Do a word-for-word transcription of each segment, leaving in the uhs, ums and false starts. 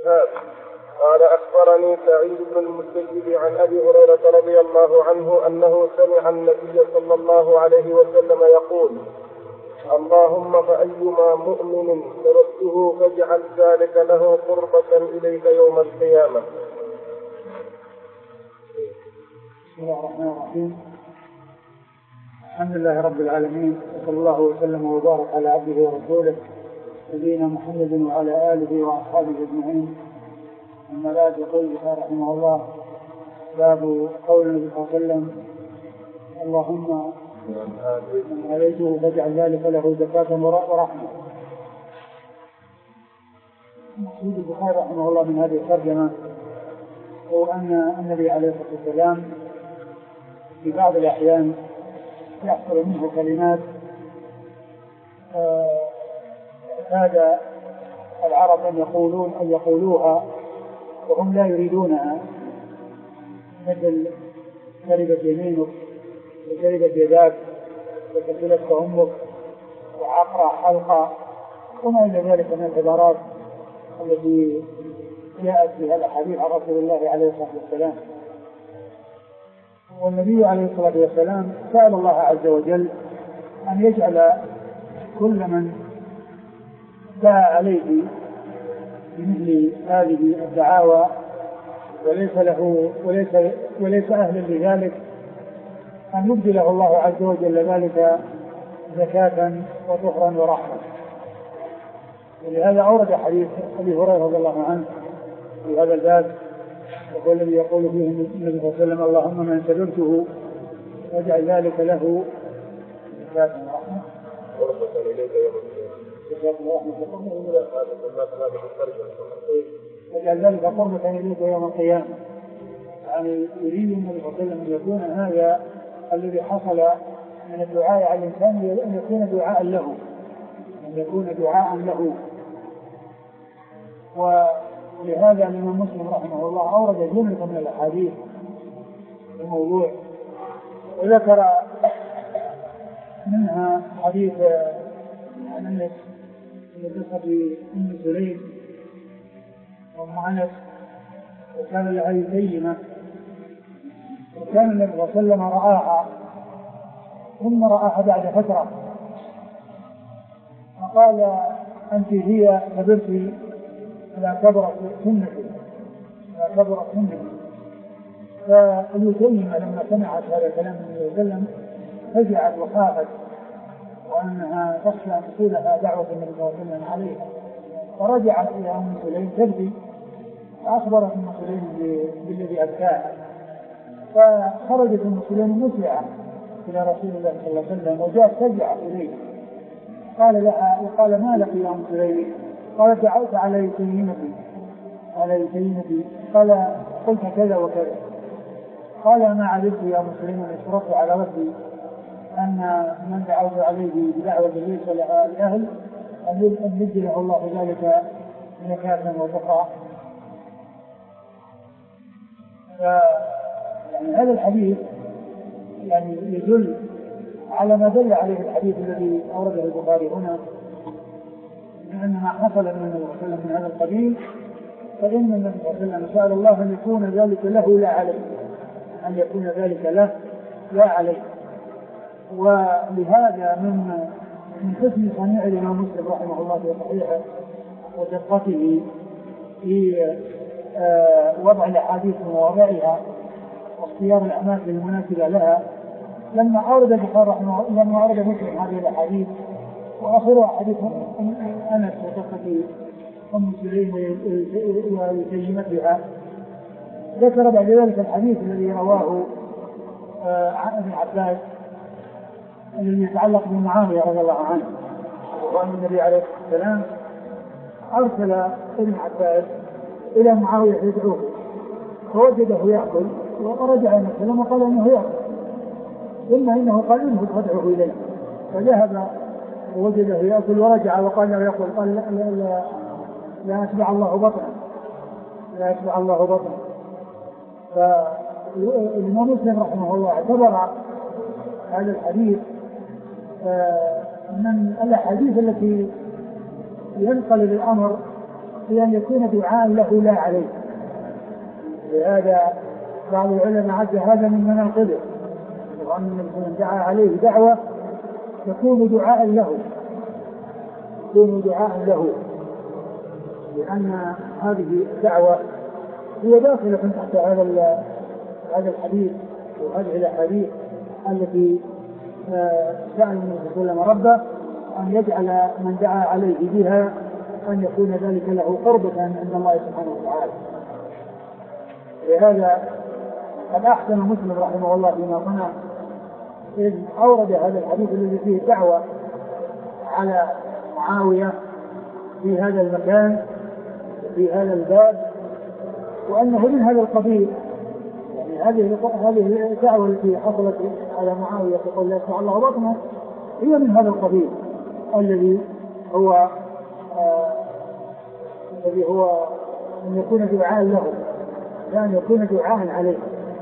شهاب قال أخبرني سعيد بن المسيب عن أبي هريرة رضي الله عنه أنه سمع النبي صلى الله عليه وسلم يقول: اللهم فأيما مؤمن تركته فاجعل ذلك له قربة إليك يوم القيامة. بسم الله الرحمن الرحيم. الحمد لله رب العالمين، وصلى الله وسلم وبارك على عبده ورسوله نبينا محمد وعلى آله وأصحابه أجمعين. أما بعد، يقول البخاري رحمه الله: باب قول النبي صلى الله عليه وسلم: اللهم من هديته فاجعل ذلك له زكاة ورحمة. مقصود البخاري رحمه الله من هذه الترجمة هو أن النبي عليه الصلاة والسلام في بعض الأحيان يحصل منه كلمات هذا العرب أن يقولون أن يقولوها وهم لا يريدونها، مثل شربت يمينك وشربت يداك وكسلتك أمك وعقرى حلقة وما إلى ذلك من العبارات التي جاءت بها الأحاديث عن رسول الله عليه الصلاة والسلام. والنبي عليه الصلاة والسلام سأل الله عز وجل أن يجعل كل من دعا عليه بمثل هذه الدعاوى وليس له وليس وليس أهلا لذلك أن يبدله الله عز وجل ذلك زكاة وطهرا ورحمة. ولهذا أورد حديث أبي هريرة رضي الله عنه في هذا الباب، وقال الذي يقول فيه النبي صلى الله عليه وسلم: اللهم من سلمته واجعل ذلك له زكاة ورحمة قربة إليك يوم القيامة. واجعل ذلك قربة إليك يوم القيامة. يعني يريد النبي صلى الله عليه وسلم أن يكون هذا الذي حصل من الدعاء على الإنسان أن يكون دعاء له، أن يكون دعاء له. ولهذا الإمام مسلم رحمه الله أورد جملة من الأحاديث في الموضوع، وذكر منها حديث عن أنس في قصة أم سليم وأم أنس، وكان لها يتيمة، وكان النبي صلى الله عليه وسلم رآها ثم رآها بعد فترة فقال: أنت هي كبرت لا كبرت سنتي لا كبرت سنتي. فاليتيمة لما سمعت هذا الكلام من النبي صلى الله عليه وسلم فزعت وخافت وأنها تخشى أن تصيبها دعوة النبي صلى الله عليه وسلم عليها، فرجعت إلى أم سليم تبكي، فأخبرت أم سليم بالذي أبكاها، فخرجت أم سليم مسرعة إلى رسول الله صلى الله عليه وسلم وجاءت ترجع إليه. قال لها وقال: ما لك يا أم سليم؟ قالت: دعوت على يتيمتي على يتيمتي قال: قلت كذا وكذا. قال: ما علمت يا أم سليم أن اشترطت على ربي أن من دعوت عليه بدعوة ليس لها الأهل أن يجعله الله ذلك زكاة وطهرا. يعني هذا الحديث يعني يدل على ما دل عليه الحديث الذي أورده البخاري هنا، لأن ما حصل من النبي صلى الله عليه وسلم من هذا القبيل، فإن النبي صلى الله عليه وسلم سأل الله أن يكون ذلك له لا عليه، أن يكون ذلك له لا عليه. ولهذا من من حسن صنيع الإمام مسلم رحمه الله في صحيحه ودقته في آه وضع الأحاديث ومواضعها واختيار الأماكن المناسبة لها، لما أورد البخاري رحمه الله لما أورد مسلم هذه الأحاديث وآخرها حديث أنس وقصة أم سليم ويتيمتها، ذكر بعد ذلك الحديث الذي رواه آه عن ابن عباس الذي يتعلق بمعاوية رضي الله عنه، وأن النبي عليه الصلاة والسلام أرسل ابن عباس إلى معاوية يدعوه فوجده يأكل، ورجع إلى السلام وقال إنه يأكل، ثم إنه قال: انه فادعه إليه. فذهب ووجده يأكل ورجع وقال له يأكل، قال: لا, لا, لا, لا أتبع الله بطنه لا أتبع الله بطنه. فالإمام مسلم رحمه الله اعتبر هذا الحديث من الأحاديث التي ينقل الأمر هي أن يكون دعاء له لا عليه. لهذا بعض العلماء عد هذا من مناقبه، وأن من دعا عليه دعوة يكون دعاء له يكون دعاء له لأن هذه الدعوة هي داخلة تحت هذا هذا الحديث وهذه الأحاديث التي سأل النبي صلى الله عليه وسلم ربه أن يجعل من دعا عليه بها أن يكون ذلك له قربة عند الله سبحانه وتعالى. لهذا قد أحسن مسلم رحمه الله فيما صنع إذ أورد هذا الحديث الذي فيه دعوة على معاوية في هذا المكان في هذا الباب، وأنه من هذا القبيل. يعني هذه هذه الدعوة التي حصلت على معاوية يقول لا يسمع الله بطنه هي من هذا القبيل الذي هو آه الذي هو أن يكون دعاء له لا أن يكون دعاء عليه.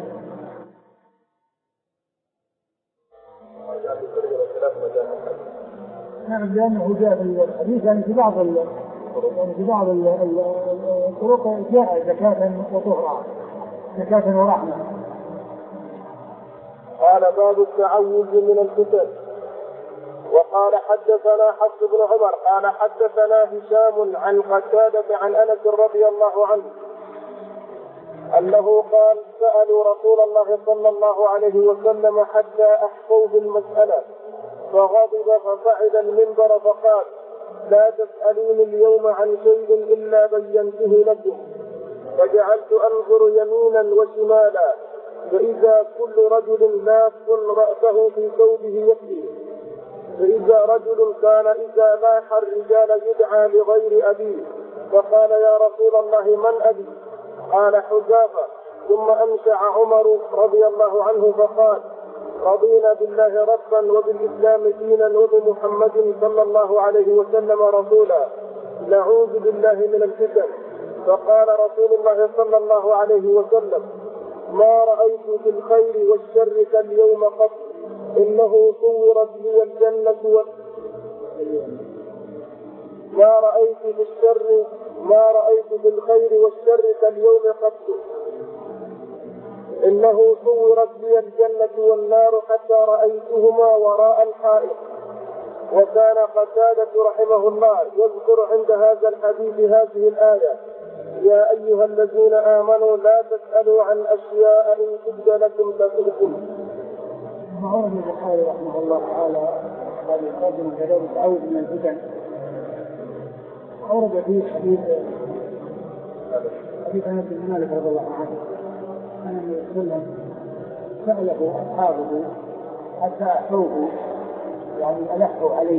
نعم لأنه جاء في الحديث يعني في بعض ال يعني في بعض الطرق جاء زكاة وطهرا زكاة ورحمة. قال باب التعوذ من الفتن. وقال حدثنا حفص بن عمر قال حدثنا هشام عن قتادة عن أنس رضي الله عنه أنه قال سألوا رسول الله صلى الله عليه وسلم حتى أحفوه المسألة فغضب فصعد المنبر فقال لا تسألوني اليوم عن شيء إلا بينته لكم. فجعلت أنظر يمينا وشمالا فإذا كل رجل لاف رأسه في ثوبه يبكي، فإذا رجل كان إذا لاح الرجال يدعى لغير أبيه فقال يا رسول الله من أبي؟ قال حذافة. ثم أنشأ عمر رضي الله عنه فقال رضينا بالله ربا وبالإسلام دينا وبمحمد صلى الله عليه وسلم رسولا نعوذ بالله من الفتن. فقال رسول الله صلى الله عليه وسلم ما رأيت في الخير والشر كاليوم قط إنه صورت لي الجنة وال... ما رأيت في الشر ما رأيت في الخير والشر كاليوم قط إنه صورت لي الجنة والنار حتى رأيتهما وراء الحائط. وكان قتادة رحمه الله يذكر عند هذا الحديث هذه الآية يا أيها الذين آمنوا لا تسألوا عن أشياء إن تبد لكم تسؤكم. ورد البخاري رحمه الله تعالى هذه الترجمة كذلك تعوذ من الفتن. أورد فيه حديث حديث أنس بن مالك رضي الله عنه أن النبي صلى الله عليه وسلم سأله أصحابه حتى أحفوه يعني ألحوا عليه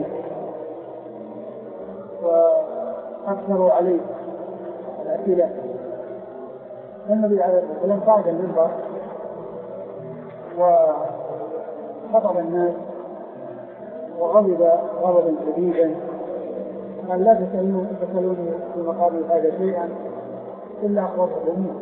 وأكثروا عليه الأسئلة. النبي عليه الصلاة والسلام صعد المنبر وخطب الناس وغضب غضبا شديدا قال لا تسألوني في مقابل هذا شيئا إلا أخبرته منه.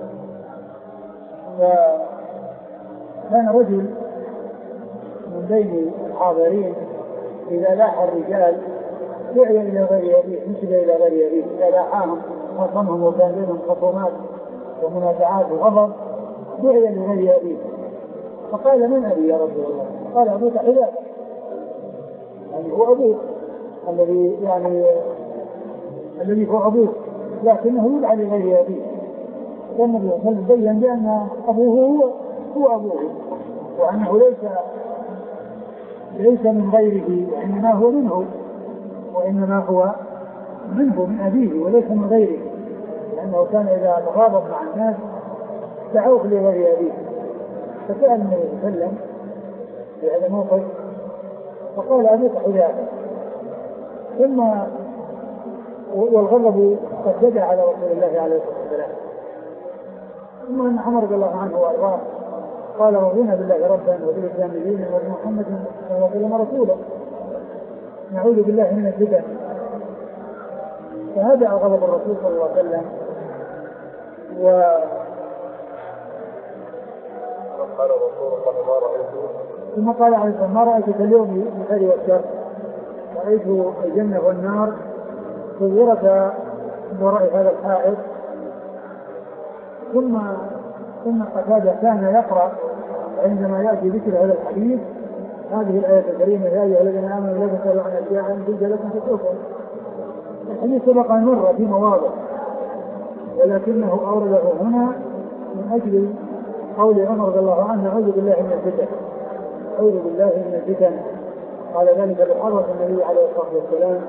فكان رجل من بين الحاضرين إذا لاح الرجال دعي إلى غير أبيه نسب إلى غير أبيه إذا لاحاهم خصمهم وكان بينهم خصومات ومنازعات وغضب دعي لغير أبيه. فقال من أبي يا رسول الله؟ قال أبوك حذافة يعني هو أبوك الذي يعني الذي هو أبوك لكنه يدعى لغير أبيه. والنبي صلى الله عليه وسلم بين بأن أبوه هو هو أبوه وأنه ليس ليس من غيره وإنما هو منه وإنما هو منه من أبيه وليس من غيره، لأنه كان إذا تغاضب مع الناس دعوه لغير أبيه. فسأل النبي صلى الله عليه وسلم في هذا الموقف فقال أبوك حذافة. ثم والغضب قد جدى على رسول الله عليه الصلاة والسلام. ثم أن عمر رضي الله عنه وأرضاه قال رضينا بالله ربا وبالإسلام دينا وبمحمد صلى الله عليه وسلم رسولا نعوذ بالله من الفتن. فهذا غضب الرسول صلى الله عليه وسلم. و قال رسول الله ما رأيته ثم قال عليه الصلاة ما رأيت اليوم بخير والشر رأيت الجنة والنار صورتا وراء هذا الحائط. ثم ثم قتادة كان يقرأ عندما يأتي ذكر هذا الحديث هذه الآية الكريمة: يا أيها الذين آمنوا لا تسألوا عن أشياء إن تبد لكم تسؤكم. الحديث سبق أن مر في مواضع، ولكنه أورده هنا من أجل قول عمر رضي الله عنه: أعوذ بالله من الفتن، أعوذ بالله من الفتن. قال ذلك بحضرة النبي عليه الصلاة والسلام،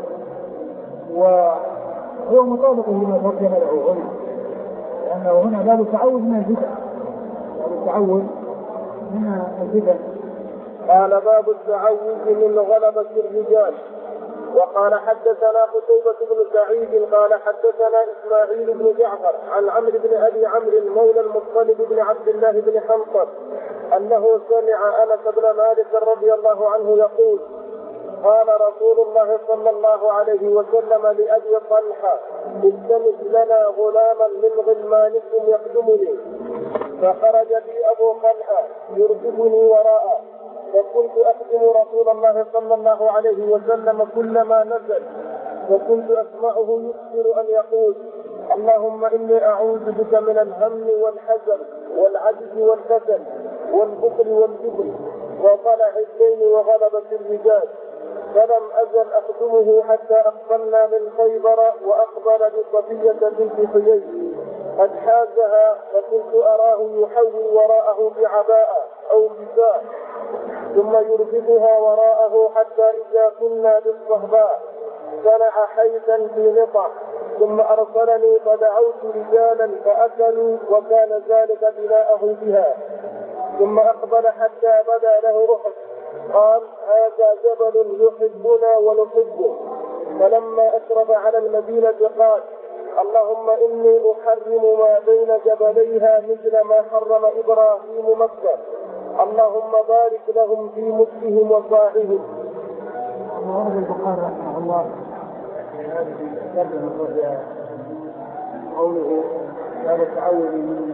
وهو مطابق لما ترجم له هنا، لأنه هنا باب التعوذ من الفتن، باب التعوذ من الفتن. قال: باب التعوذ من غلبة الرجال. وقال: حدثنا قتيبة بن سعيد قال حدثنا إسماعيل بن جعفر عن عمرو بن أبي عمرو مولى المطلب بن عبد الله بن حنطب أنه سمع أنس بن مالك رضي الله عنه يقول: قال رسول الله صلى الله عليه وسلم لأبي طلحة: التمس لنا غلاما من غلمانكم يخدمني. فخرج بي أبو طلحة يركبني وراءه، فكنت أخدم رسول الله صلى الله عليه وسلم كلما نزل، وكنت أسمعه يكثر أن يقول: اللهم إني أعوذ بك من الهم والحزن والعجز والكسل والبخل والجبن وطلع الدين وغلبة الرجال. فلم أزل أخدمه حتى أقبلنا من خيبر، وأقبل بصفية بنت حيي قد حازها، فكنت أراه يحوي وراءه بعباءة أو بساء، ثم يربطها وراءه حتى إذا كنا بالصهباء صنع حيثا في نطع، ثم أرسلني فدعوت رجالا فأكلوا، وكان ذلك بناءه بها. ثم أقبل حتى بدا له أحد، قال: هذا جبل يحبنا ونحبه. فلما أشرف على المدينة قال: اللهم إني أحرم ما بين جبليها مثل ما حرم إبراهيم مكة، اللهم بارك لهم في ملكهم وصاعهم. ورد البخاري رحمه الله في هذه الترجمة وهي قوله: باب التعوذ من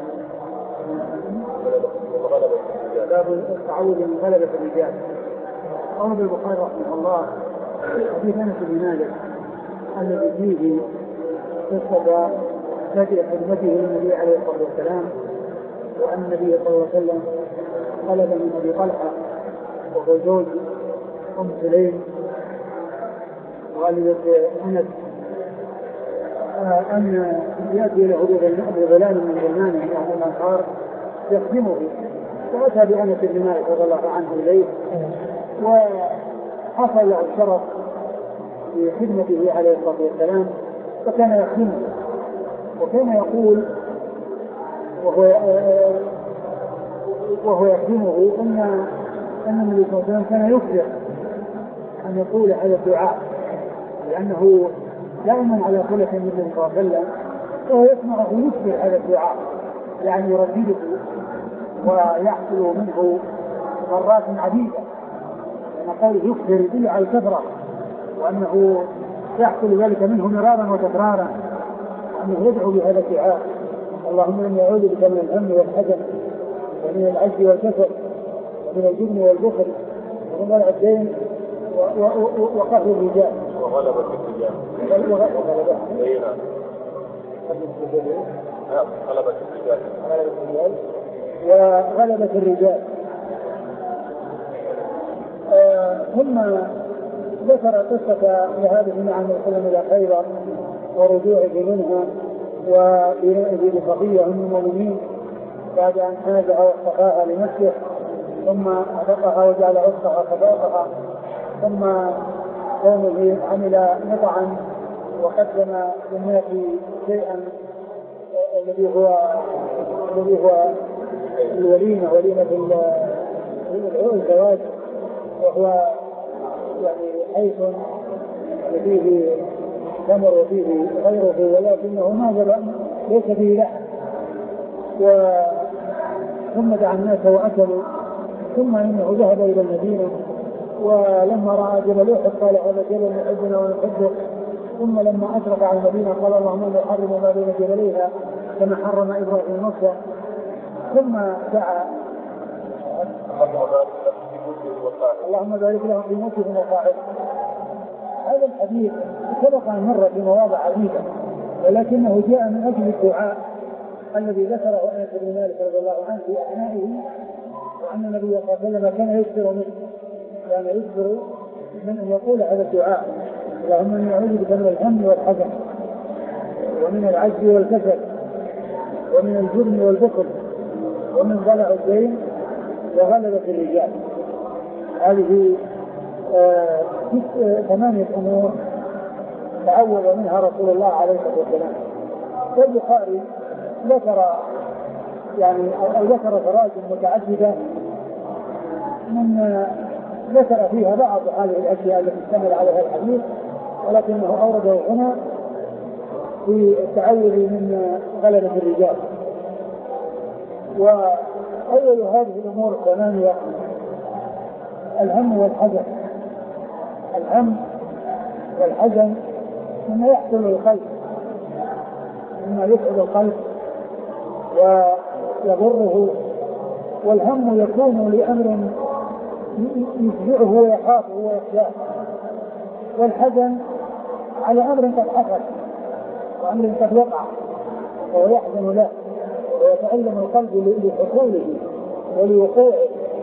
باب التعوذ من غلبة الرجال. ورد البخاري رحمه الله حديث أنس بن مالك الذي فيه قصة بدء خدمته للنبي عليه الصلاة والسلام، وأن النبي صلى الله عليه وسلم طلب من أبي طلحة وهو زوج أم سليم والدة أنس أن يأتي له بغلام من غلمانه يعني الأنصار يخدمه، فأتى بأنس بن مالك رضي الله عنه إليه، وحصل له الشرف في خدمته عليه الصلاة والسلام، فكان يخدمه، وكان يقول وهو وهو يخدمه أن أن النبي صلى الله عليه وسلم كان يكثر أن يقول هذا الدعاء، لأنه دائما على خلق من النبي صلى الله عليه وسلم، وهو يسمعه يكثر هذا الدعاء، يعني يردده ويحصل منه مرات عديدة، لأن قوله يكثر يدل على الكثرة، وأنه يحصل ذلك منه مرارا وتكرارا، وأنه يدعو بهذا الدعاء: اللهم إني أعوذ بك من الهم والحزن ومن العجز والكسل ومن الجبن والبخل ومن ضلع الدين وقهر الرجال وغلبة الرجال. وغلبة الرجال وغلبة الرجال. آه ثم ذكر قصة ذهابه مع النبي صلى الله عليه وسلم إلى خيبر ورجوعه منها وبنائه بصفية أم المؤمنين بعد أن حازها واصطفاها لنفسه، ثم أعتقها وجعل عتقها خفافها، ثم قومه عمل نطعا وقدم للناس شيئا الذي هو الذي هو الوليمة، وليمة الزواج، وهو يعني حيث فيه تمر وفيه غيره، ولكنه ما ليس فيه لحم. ثم دعا الناس وأكلوا، ثم إنه ذهب إلى المدينة، ولما رأى جبل أحد قال: هذا جبل يحبنا ونحبه. ثم لما أشرف على المدينة قال: اللهم إني أحرم ما بين جبليها كما حرم إبراهيم مكة. ثم دعا: اللهم بارك لهم في ملكهم وصاعهم. هذا الحديث سبق أن مر في مواضع عديدة، ولكنه جاء من أجل الدعاء الذي ذكره أنس بن مالك رضي الله عنه في أثنائه، وأن النبي صلى الله عليه وسلم كان يكثر منه كان يكثر من أن يقول هذا الدعاء: اللهم إني أعوذ بك من الهم والحزن ومن العجز والكسل ومن الجبن والبخل ومن ضلع الدين وغلبة الرجال. هذه آه ثمانية أمور تعوذ منها رسول الله عليه الصلاة والسلام. والبخاري ذكر يعني أو ذكر تراجم متعددة من ذكر فيها بعض هذه الأشياء التي اشتمل عليها الحديث، ولكنه أورده هنا في التعوذ من غلبة الرجال. وأول هذه الأمور الثمانية الهم والحزن. الهم والحزن مما يحصل للقلب، مما يسعد القلب ويضره، والهم يكون لأمر يفزعه ويخافه ويخشاه، والحزن على أمر قد حصل وأمر قد وقع وهو يحزن له ويتألم القلب لحصوله ولوقوعه.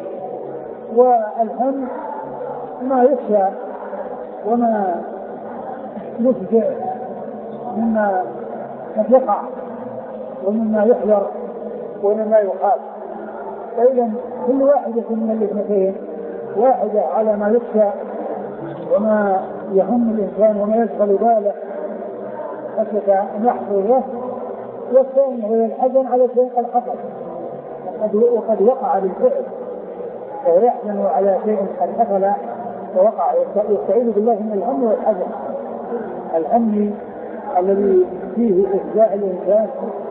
والهم ما يخشى وما يفزع مما قد يقع ومما يحذر ومما يخاف. فإذا كل واحدة من الاثنتين، واحدة على ما يخشى وما يهم الإنسان وما يشغل باله خشية أن يحصل له، والثاني هو الحزن على شيء قد حصل وقد وقع بالفعل، فهو يحزن على شيء قد حصل ووقع. يستعيذ بالله من الهم والحزن. الهم الذي فيه إفزاع الإنسان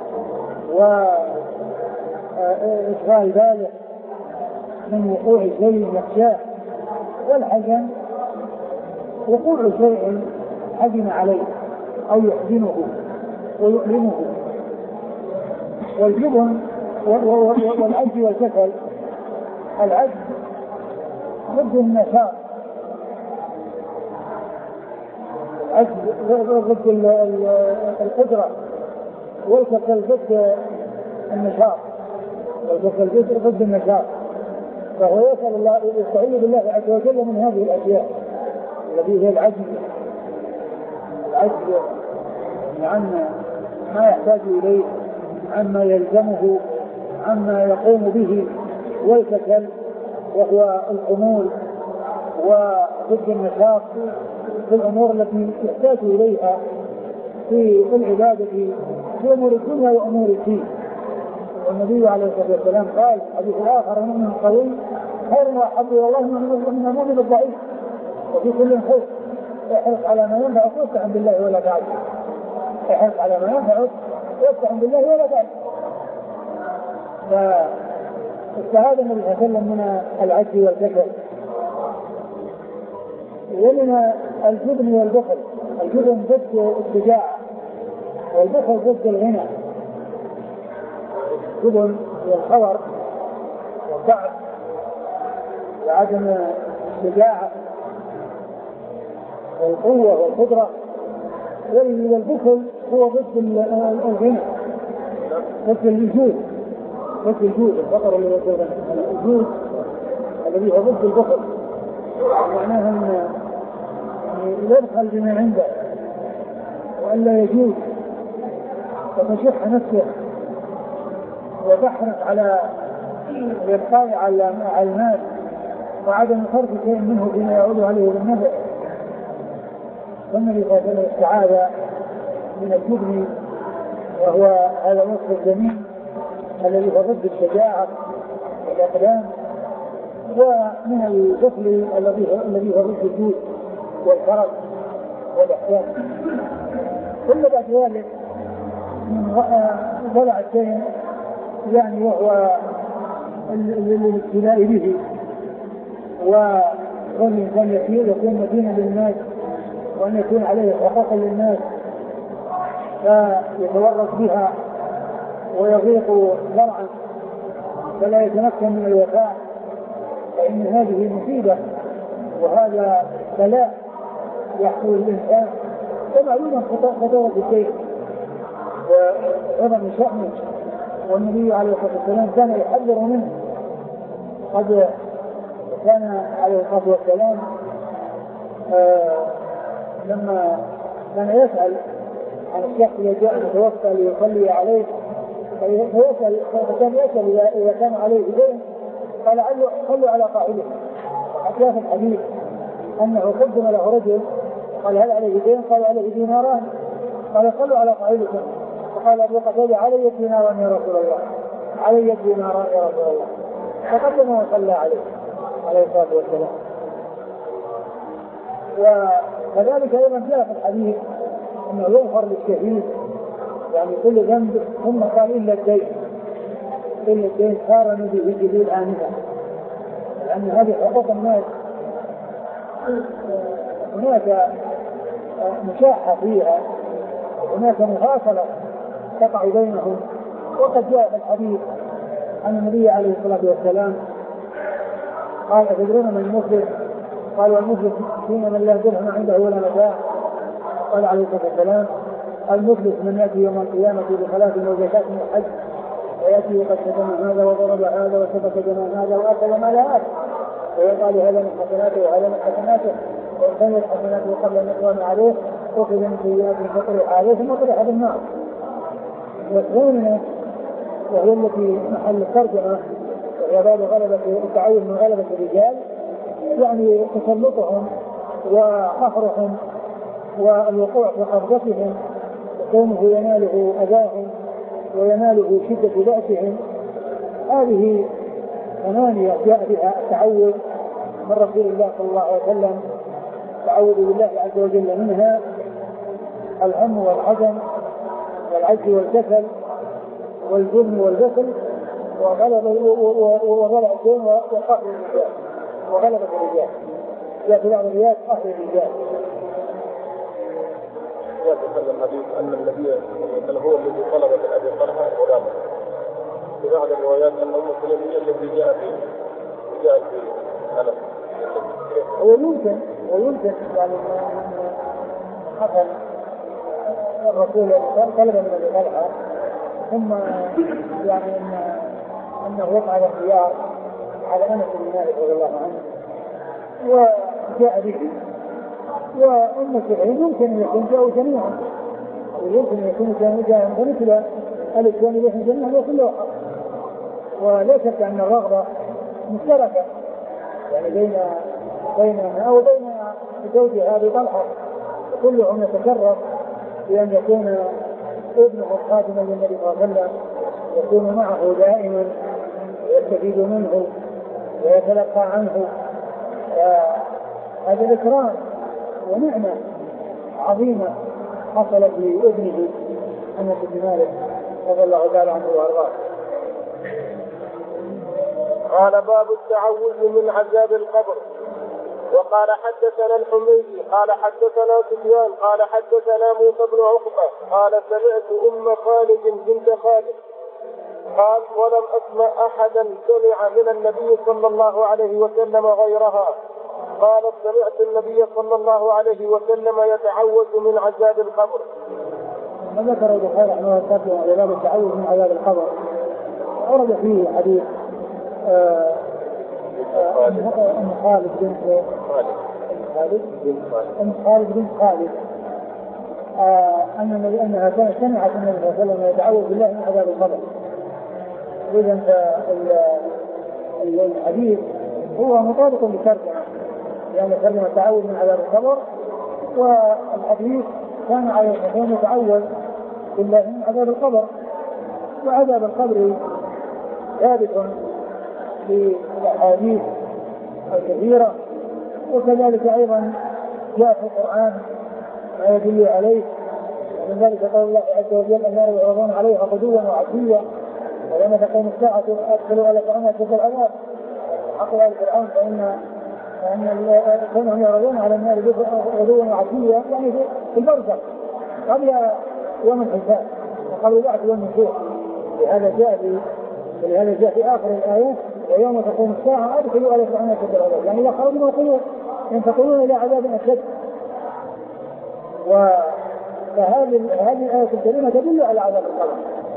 وإشغال باله من وقوع شيء يخشاه، والحزن وقوع شيء حزن عليه أو يحزنه ويؤلمه. والجبن والعجز والكسل، العجز ضد النشاط، العجز ضد القدرة، والكسل ضد النشاط، والكسل ضد النشاط. فهو يسأل الله يستعيذ بالله عز وجل من هذه الأشياء التي هي العجز، العجز عن ما يحتاج إليه، عما يلزمه، عما يقوم به، والكسل وهو الخمول وضد النشاط في الأمور التي يحتاج إليها في العبادة في أمور الدنيا وأمور الدين. والنبي عليه الصلاة والسلام قال حديث آخر: المؤمن القوي خير وأحب إلى الله من المؤمن الضعيف، وفي كل خير. احرص على ما ينفعك واستعن بالله ولا تعجز. احرص على ما ينفعك واستعن بالله ولا تعجز. فاستعاذ النبي صلى الله عليه وسلم من العجز والكسل ومن الجبن والبخل. الجبن ضد الشجاعة والبخل ضد الغنى. الجبن والخور والضعف وعدم الشجاعة والقوة والقدرة، والبخل هو ضد الغنى، ضد الوجود، ضد الجود. الفقر اللي يقول الجود الذي هو ضد البخل، معناها أن يبخل بما عنده وأن لا يجود وتشح نفسه وتحرص على الإبقاء على المال وعدم صرف شيء منه فيما يعود عليه بالنفع. فالنبي صلى الله عليه وسلم استعاذ من الجبن وهو هذا الوصف الجميل الذي هو ضد الشجاعة والأقدام، ومن البخل الذي هو ضد الجود والفرج والإحسان. ثم بعد ذلك من ضلع الدين، يعني وهو الابتلاء به، وكون الإنسان يكون مدينا للناس وأن يكون عليه حقوق للناس فيتورط بها ويضيق ذرعا فلا يتمكن من الوفاء، فإن هذه مصيبة وهذا بلاء يحصل للإنسان. ومعلومة خطورة الشيء وهذا من شأنه، والنبي عليه الصلاة والسلام كان يحذر منه. قد كان عليه الصلاة والسلام آه لما كان يسأل عن الشخص الذي جاء يتوفى ليصلي عليه، فيسأل فكان يسأل إذا كان عليه دين قال صلوا على قائله. حتى في الحديث أنه قدم له رجل قال هل عليه دين؟ قال عليه ديناران، قال صلوا على قائلكم. فقال أبو قتادة علي ديناران يا رسول الله، علي ديناران يا رسول الله، فقدم وصلى عليه عليه الصلاة والسلام. وكذلك أيضا جاء في الحديث أنه يغفر للشهيد يعني كل ذنب، ثم قال إلا الدين، إلا الدين قارنوا به جديد آنفا، لأن هذه حقوق الناس هناك مشاحة فيها، هناك مفاصلة تقع بينهم. وقد جاء في الحديث أن النبي عليه الصلاة والسلام قال أتدرون من المفلس؟ قالوا المفلس فينا من لا درهم عنده ولا متاع. قال عليه الصلاة والسلام المفلس من يأتي يوم القيامة بصلاة وزكاة وحج ويأتي وقد شتم هذا وضرب هذا وسفك دم هذا وأكل مال هذا، ويقال هذا من حسناته وهذا من حسناته، وإن كانت حسناته قبل أن يقوم عليه أخذ من سيئات فطرح عليه ثم طرح بالنار. والثانية وهي التي محل الترجمة وهي باب غلبة التعوذ من غلبة الرجال، يعني تسلطهم وقهرهم والوقوع في قبضتهم وكونه يناله أذاهم ويناله شدة بأسهم. هذه ثمانية جاء بها التعوذ من رسول الله صلى الله عليه وسلم، تعوذ بالله عز وجل منها الهم والحزن والعجز والكسل والجبن والبخل وغلب وغلب الدين وقهر الرجال وغلبة الرجال. جاء في بعض الروايات قهر الرجال. جاء في الحديث أن النبي هو الذي طلب من أبي طلحة غلامه. في بعض الروايات أن أم سلمة هي التي جاء في جاء في هذا. ويمكن ويمكن يعني حصل الرسول طلب من أبي طلحة ثم يعني أن أنه وقع الاختيار على أنس بن مالك رضي الله عنه وجاء به. وأم سلمة يمكن أن يكون جاءوا جميعا، ويمكن أن يكون جاءوا فمثل الإسلام يحن جميعا وكل واحد. ولا شك أن الرغبة مشتركة يعني بين بينها أو بين زوجها أبي طلحة، كلهم يتشرف بأن يكون ابنه خادما للنبي صلى الله عليه وسلم، يكون معه دائما ويستفيد منه ويتلقى عنه. هذا الإكرام ونعمة عظيمة حصلت لابنه أنس بن مالك رضي الله تعالى عنه وأرضاه. قال باب التعوذ من عذاب القبر. وقال حدثنا الحميدي قال حدثنا سفيان قال حدثنا موسى بن عقبة قال سمعت أم خالد بنت خالد قال ولم أسمع أحدا سمع من النبي صلى الله عليه وسلم غيرها قالت سمعت النبي صلى الله عليه وسلم يتعوذ من عذاب القبر. ما ذكر البخاري رحمه الله تعالى باب التعوذ من عذاب القبر، ورد فيه حديث آه أم خالد بن خالد أم خالد بن خالد أن أنها كانت سمعت النبي صلى الله عليه وسلم يتعوذ بالله من عذاب القبر. إذن الحديث هو مطابق للترجمة، يعني ترجمة التعوذ من عذاب القبر، والحديث كان عليه الصلاة يتعوذ بالله من عذاب القبر. وعذاب القبر ثابت في الأحاديث الكثيرة، وكذلك أيضا جاء في القرآن ما يدل عليه. ومن ذلك قول الله عز وجل النار يعرضون عليها غدوا وعشيا ولما تقوم الساعة أدخلوا على فرعون أشد العذاب. حق آل فرعون فإن فإن كانهم يعرضون على النار غدوا وعشيا يعني في البرزخ قبل يوم الحساب وقبل بعث يوم النشور. لهذا جاء في ولهذا جاء في آخر الآية ويوم تقوم الساعة أدخلوا على فرعون أشد العذاب، يعني إذا خرجوا ينتقلون إلى عذاب أشد. فهذه هذه الآية الكريمة تدل على عذاب القبر،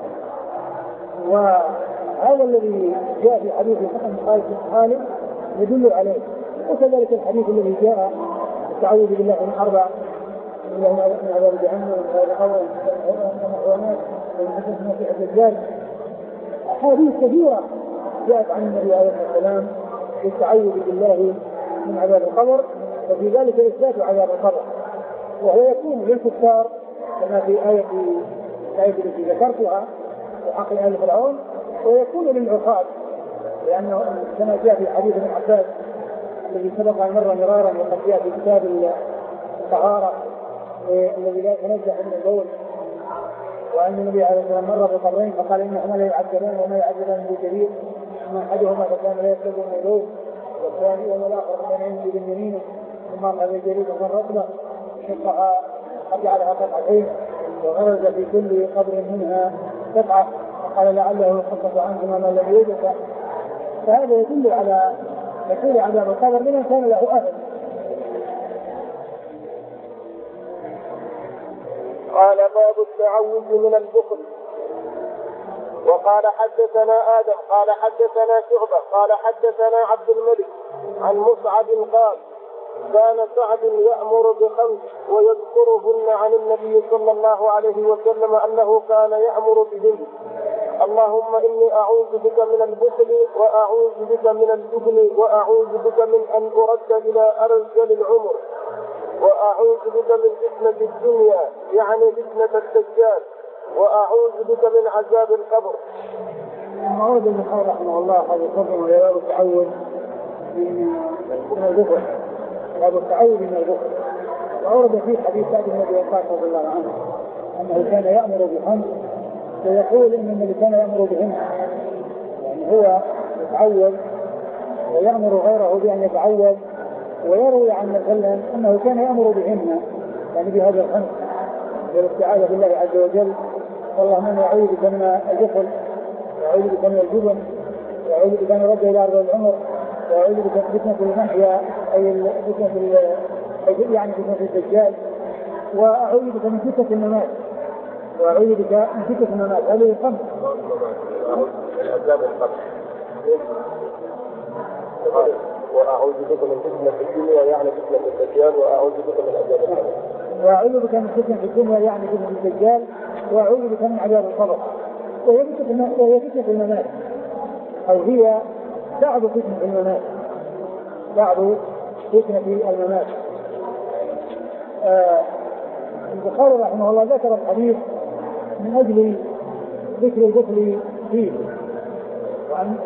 وهذا الذي جاء في حديث قائد الحالي يدل عليه، وكذلك الحديث الذي جاء التعوذ بالله من أربع من عذاب جهنم ومن عذاب القبر ومن الحيوانات ومن فتنة المسيح الدجال. أحاديث كثيرة جاءت عن النبي عليه الصلاة والسلام بالتعوذ بالله من عذاب القبر، وفي ذلك إثبات عذاب القبر، وهو يكون للكفار كما في آية الآية التي ذكرتها وحق آل فرعون، ويكون للعصاة لأنه كما جاء في حديث ابن عباس الذي سبق أن مر مرارا وقد جاء في كتاب الطهارة الذي لا يتنزه من البول، وأن النبي عليه الصلاة والسلام مر بقبرين فقال إنهما لا يعذبان وما يعذبان بالكبير، أما أحدهما فكان لا يسلب من البول والثاني والآخر كان يمشي باليمين ثم أخذ الجريد من رطبة شقها فجعلها قطعتين وغرز في كل قبر منها قطعة فقال لعله يخفف عنهما ما لم يوجد. فهذا يدل على دخول عذاب القبر لمن كان له أهل. قال باب التعوذ من البخل. وقال حدثنا آدم قال حدثنا شعبة قال حدثنا عبد الملك عن مصعب قال كان سعد يأمر بخمس ويذكرهن عن النبي صلى الله عليه وسلم أنه كان يأمر بهن: اللهم إني أعوذ بك من البخل وأعوذ بك من الجبن وأعوذ بك من أن أرد إلى أرذل العمر وأعوذ بك من فتنة الدنيا يعني فتنة الدجال وأعوذ بك من عذاب القبر. أورد ابن حجر رحمه الله هذا الفضل وباب التعوذ من البخل باب التعوذ من البخل. وأورد فيه حديث سعد بن أبي وقاص رضي الله عنه أنه كان يأمر بخمس ويقول إن الذي كان يأمر بهن، يعني هو يتعوذ ويأمر غيره بأن يتعوذ، ويروي عن مثلا أنه كان يأمر بهن يعني بهذا الخمس والاستعاذة بالله عز وجل: اللهم إني أعوذ بك من البخل وأعوذ بك من الجبن وأعوذ بك من رد إلى أرض العمر وأعوذ بك من فتنة المحيا أي فتنة يعني فتنة الدجال وأعوذ بك من فتنة الممات وأعوذ بك من فتنة الممات. هذه الخمس. وأعوذ بك من فتنة الدنيا يعني فتنة الدجال وأعوذ بك من عذاب القبر. وأعوذ بك من فتنة الدنيا يعني فتنة الدجال وأعوذ بك من عذاب القبر. وهي فتنة الممات أو هي بعض فتنة الممات بعض فتنة الممات. آه البخاري رحمه الله ذكر الحديث من أجل ذكر البخل فيه. وعن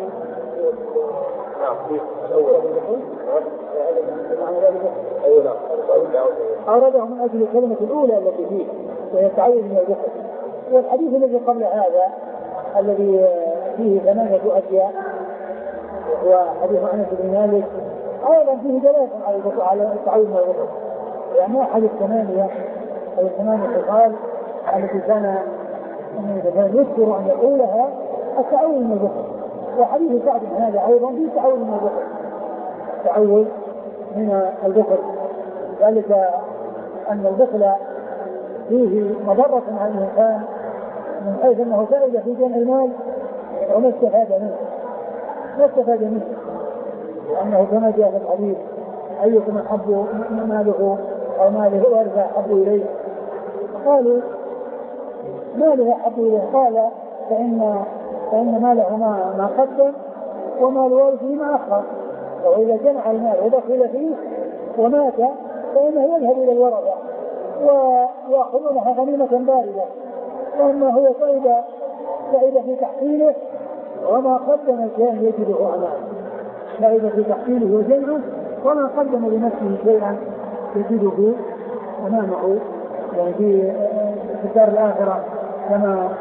أورده من أجل الكلمة الأولى التي فيه وهي التعوذ من البخل. والحديث الذي قبل هذا الذي فيه ثمانية أشياء وهو حديث أنس بن مالك أيضا فيه دلالة على التعوذ من البخل، يعني أحد الثمانية أو الثمانية خصال التي كان يذكر أن يقولها التعوذ من البخل. وحديث سعد هذا أيضا فيه التعوذ من البخل التعوذ من البخل ذلك أن البخل فيه مضرة على الإنسان من حيث أنه فائدة في جمع المال وما استفاد منه ما استفاد منه لأنه كما جاء في الحديث: أيكم أحب ماله أو ماله ورثة أحب إليه؟ قالوا: ماله أحب إليه. قال: فإن فإن ماله ما ما قدم ومال وارثه ما أخر، وإذا جمع المال ودخل فيه ومات فإنه يذهب إلى الورثة ويأخذونها غنيمة باردة، وأما هو سعيد سعيد في تحصيله وما قدم شيئا يجده أمامه، سعيد في تحصيله وجمعه وما قدم لنفسه شيئا يجده أمامه، يعني في الدار الآخرة كما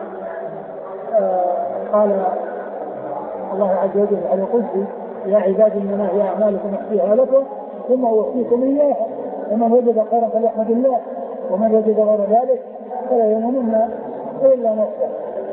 قال الله عز وجل على قدسه: يا عبادي إنما هي أعمالكم أحصيها لكم ثم أوفيكم إياها ومن وجد خيرا فليحمد الله ومن وجد غير ذلك فلا يلومن إلا نفسه.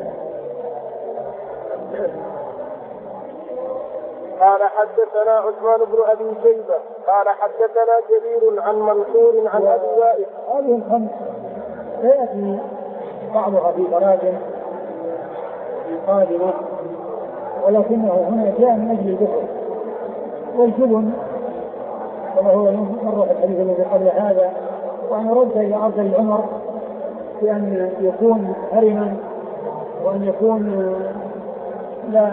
قال حدثنا عثمان بن أبي شيبة قال حدثنا جرير عن منصور عن أبي وائل. هذه الخمس سيأتي بعضها في تراجم قادمة، ولكنه هنا جاء من أجل الكفر والجبن كما هو مر في الحديث الذي قبل هذا، وأن رد إلى أرض العمر بأن يكون هرما وأن يكون لا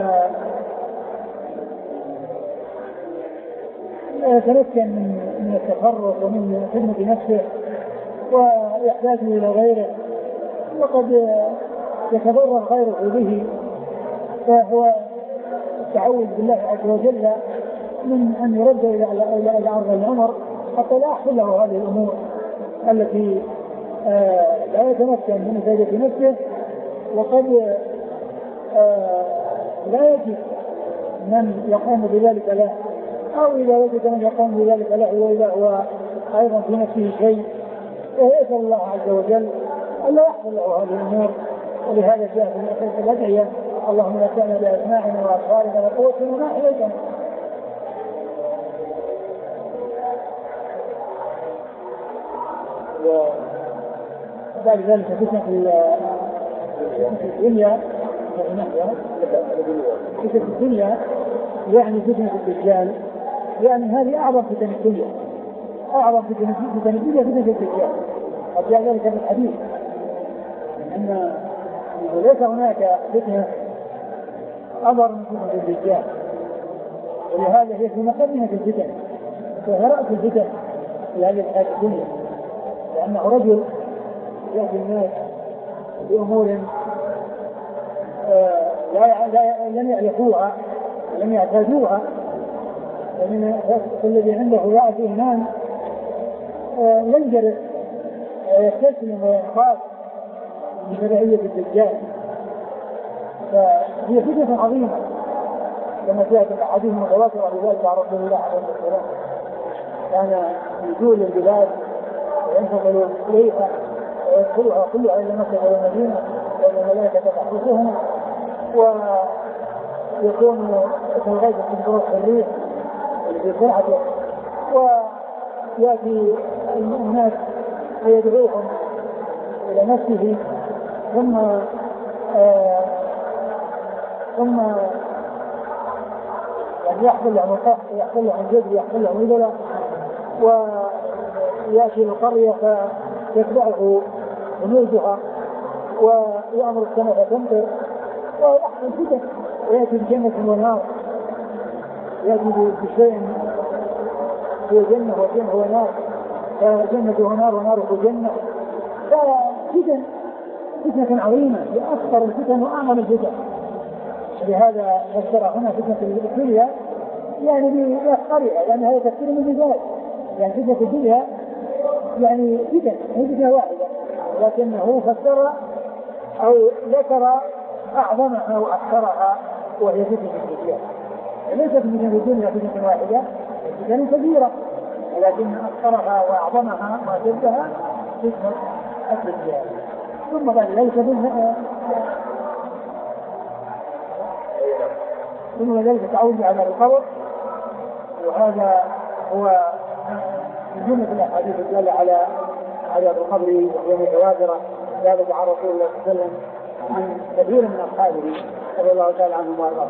يتمكن من التفرغ ومن خدمة نفسه ويحتاج إلى غيره، وقد يتضرر غيره به، فهو التعوذ بالله عز وجل من أن يرد إلى إلى أرض العمر حتى لا يحصل له هذه الأمور التي آه لا يتمكن من إفادة نفسه، وقد آه لا يجد من يقوم بذلك له، أو إذا وجد من يقوم بذلك له وإذا هو أيضا في نفسه شيء، ويسأل الله عز وجل ألا يحصل له هذه الأمور. ولهذا جاء في الأدعية: اللهم لا تأمن بأسماعنا وأبصارنا وقوتنا ما أحييتنا. وبعد ذلك فتنة الدنيا فتنة الدنيا يعني فتنة الدجال، يعني هذه أعظم فتنة الدنيا، أعظم فتنة الدنيا فتنة الدجال. قد جاء ذلك في الحديث أن ليس هناك فتنة أضر من فتنة الدجال، ولهذا هي في مقدمة الفتن وهي رأس الفتن في هذه الحياة الدنيا، لأنه رجل يأتي الناس بأمور آه لا لا لم يعرفوها لم يعتادوها، ومن الذي عنده رأس إيمان آه ينجرف ويستسلم وينخاف من تبعية الدجال. فهي فتنة عظيمة كما جاءت الأحاديث المتواترة بذلك عن رسول الله عليه الصلاة والسلام: كان يزول الجبال وينتقل إليها ويدخلها كلها إلى مكة والمدينة وإلى الملائكة تحرسهم، ويكون كالغيث تنظر الريح بسرعته، ويأتي الناس ويدعوهم إلى نفسه، ثم آه ثم يعني يحصل لهم القحط ويحصل لهم جد ويحصل لهم إبلة، ويأتي القرية فيتبعه جنودها ويأمر السماء فتمطر ويحصل فتن، ويأتي بجنة ونار، يأتي بشيء هو جنة وجنة هو نار، فجنة ونار وناره جنة، ففتن فتنة عظيمة لأكثر الفتن وأعظم الفتن. لهذا فسر هنا فتنة الدنيا يعني بأخطرها، لأن هذا تفسير من ذلك، يعني فتنة الدنيا يعني فتن هي فتنة واحدة، لكنه فسر أو ذكر أعظمها وأكثرها وهي فتنة الدنيا. ليست فتنة الدنيا فتنة واحدة، فتنة كبيرة، ولكن أكثرها وأعظمها وأشدها فتنة الدنيا. ثم بعد ذلك ثم ذلك تعود على القبر، وهذا هو من جملة الأحاديث الدالة على عذاب القبر وهي متواترة ثابت عن رسول الله صلى الله عليه وسلم عن كثير من أصحابه رضي الله تعالى عنهم وأرضاهم.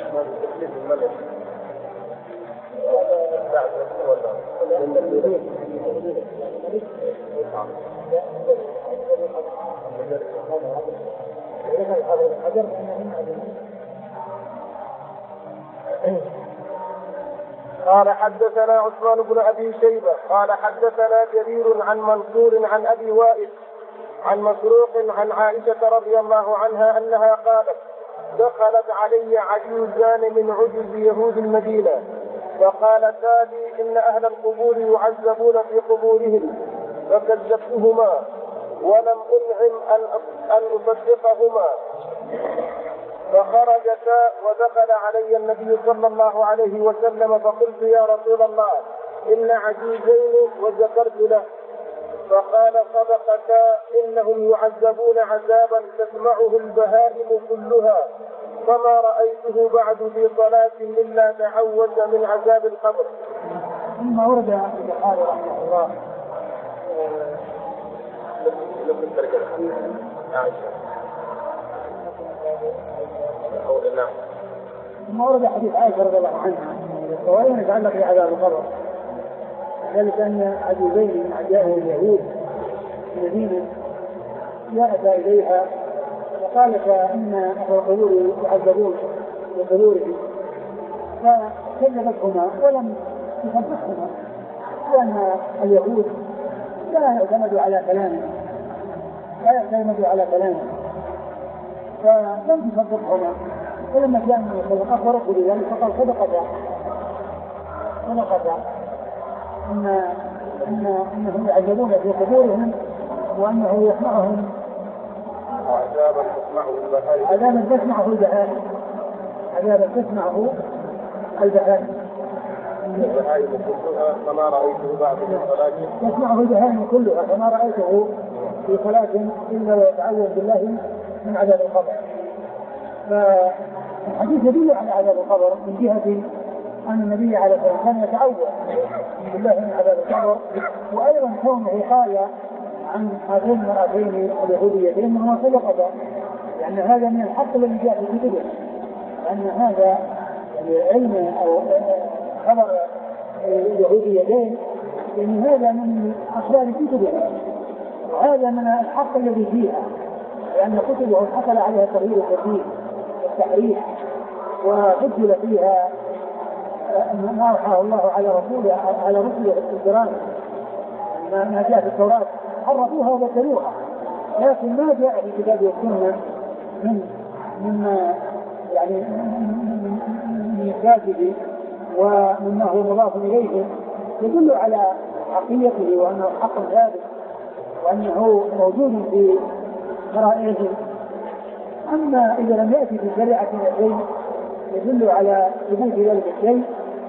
قال حدثنا عثمان بن أبي شيبة قال حدثنا جرير عن منصور عن أبي وائل عن مسروق عن عائشة رضي الله عنها أنها قالت: دخلت علي عجوزان من عجوز يهود المدينة فقالتا لي: إن أهل القبور يعذبون في قبورهم، فكذبتهما ولم أنعم أن أصدقهما، فخرجتا ودخل علي النبي صلى الله عليه وسلم فقلت: يا رسول الله إن عجوزين، وذكرت له، فقال: صدقتا، إنهم يعذبون عذابا تسمعه البهائم كلها، فما رأيته بعد في صلاة إلا تعوذ من عذاب القبر. ثم ورد البخاري رحمه الله نفس الترجمة. نعم. نعم. ثم ورد حديث عائشة رضي الله عنها وهو يتعلق بعذاب القبر، ذلك أن عجوزين من أعداء اليهود الذين جاءت إليها وقالت إن أهل القبور يعذبون بقبورهم، فكذبتهما ولم تصدقهما، لأن اليهود لا يعتمدوا على كلامهم لا يعتمدوا على كلامهم فلم تصدقهما. فلما كان من أخبرت بذلك فقال صدقتا صدقتا إن إن إنهم يعذبون في قبورهم وأنه يسمعهم عذابا تسمعه البهائم عذابا تسمعه البهائم عذابا تسمعه البهائم البهائم كلها فما رأيته بعد من صلاة تسمعه البهائم كلها فما رأيته في صلاة إلا ويتعوذ بالله من عذاب القبر. فالحديث يدل على عذاب القبر من جهة أن النبي عليه الصلاة والسلام كان يتعوذ بالله من عذاب القبر، وأيضا كونه قال عن هذين المرأتين اليهوديتين أنهما صدقتا، لأن هذا من الحق الذي جاء في كتبه، لأن هذا علم أو خبر اليهوديتين لأن هذا من أخبار كتبه، وهذا من الحق الذي فيها، لأن كتبه حصل عليها التغيير الكثير والتحريف وبدل فيها ما أوحاه الله على رسوله على رسله الكرام ما جاء في التوراة حرفوها وبدلوها، لكن ما جاء في الكتاب والسنة من مما يعني من الكاذب ومما هو مضاف إليه يدل على حقيقته وأنه حق ثابت وأنه موجود في شرائعهم. أما إذا لم يأتي في شريعة شيء يدل على ثبوت ذلك الشيء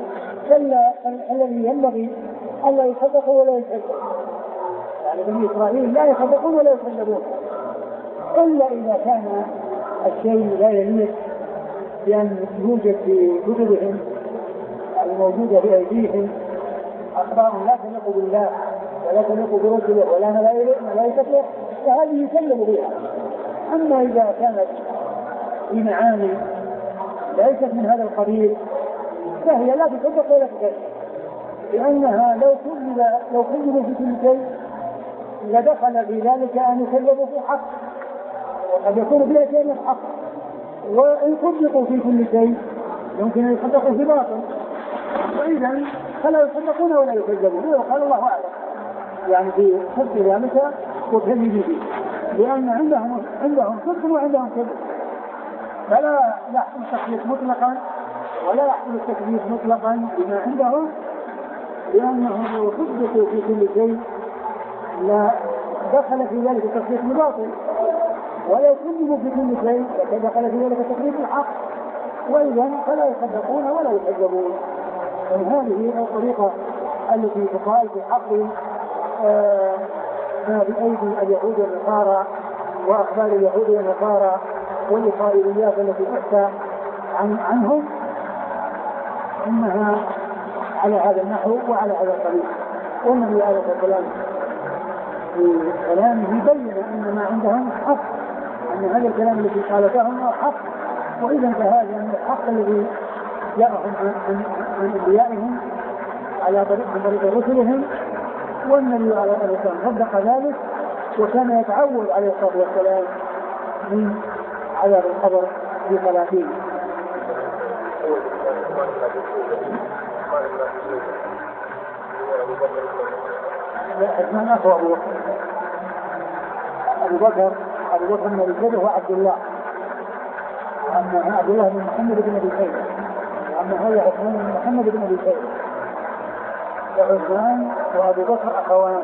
الذي ينبغي ألا يصدقوا ولا يكذبوا، يعني بني إسرائيل لا يصدقون ولا يكذبون إلا إذا كان الشيء لا يليق بأن يوجد في كتبهم الموجودة في أيديهم أخبار لا تليق بالله ولا تليق برسله ولا ملائكته، فهذه يكذب بها. أما إذا كانت في معاني ليست من هذا القبيل فهي لا تصدق ولا تكذب، لأنها لو كذب لو كذبوا في كل شيء لدخل في ذلك أن يكذبوا في الحق، وقد يكون فيها شيء من الحق، وإن صدقوا في كل شيء يمكن أن يصدقوا في باطل، وإذا فلا يصدقون ولا يكذبون. وقال الله أعلم يعني في صدق ذلك وكذب فيه، لأن عندهم عندهم صدق وعندهم كذب، فلا يحصل التكذيب مطلقا ولا يحصل التكذيب مطلقا بما عندهم، لأنهم لو صدقوا في كل شيء لا دخل في ذلك التصديق باطل، ولو كذبوا في كل شيء دخل في ذلك التصديق الحق، وإذا فلا يصدقون ولا يكذبون. هذه الطريقة التي تقال في حق آه ما بأيدي اليهود والنصارى وأخبار اليهود والنصارى والإسرائيليات التي تحكى عن عنهم، إنها على هذا النحو وعلى هذا الطريق. والنبي عليه الصلاة والسلام في كلامه بين أن ما عندهم حق، أن هذا الكلام الذي قالتهم هو حق، وإذا فهذا من الحق الذي جاءهم عن أنبيائهم على طريق من طريق رسلهم، والنبي عليه الصلاة والسلام صدق ذلك، وكان يتعوذ عليه الصلاة والسلام من عذاب القبر في صلاته. عثمان أخو أبو بكر أبو بكر أبو بكر بن أبي شيبة وعبد الله، أما عبد الله بن محمد بن أبي شيبة، أما هذا عثمان بن محمد بن أبي شيبة. فعثمان وأبو بكر أخوان،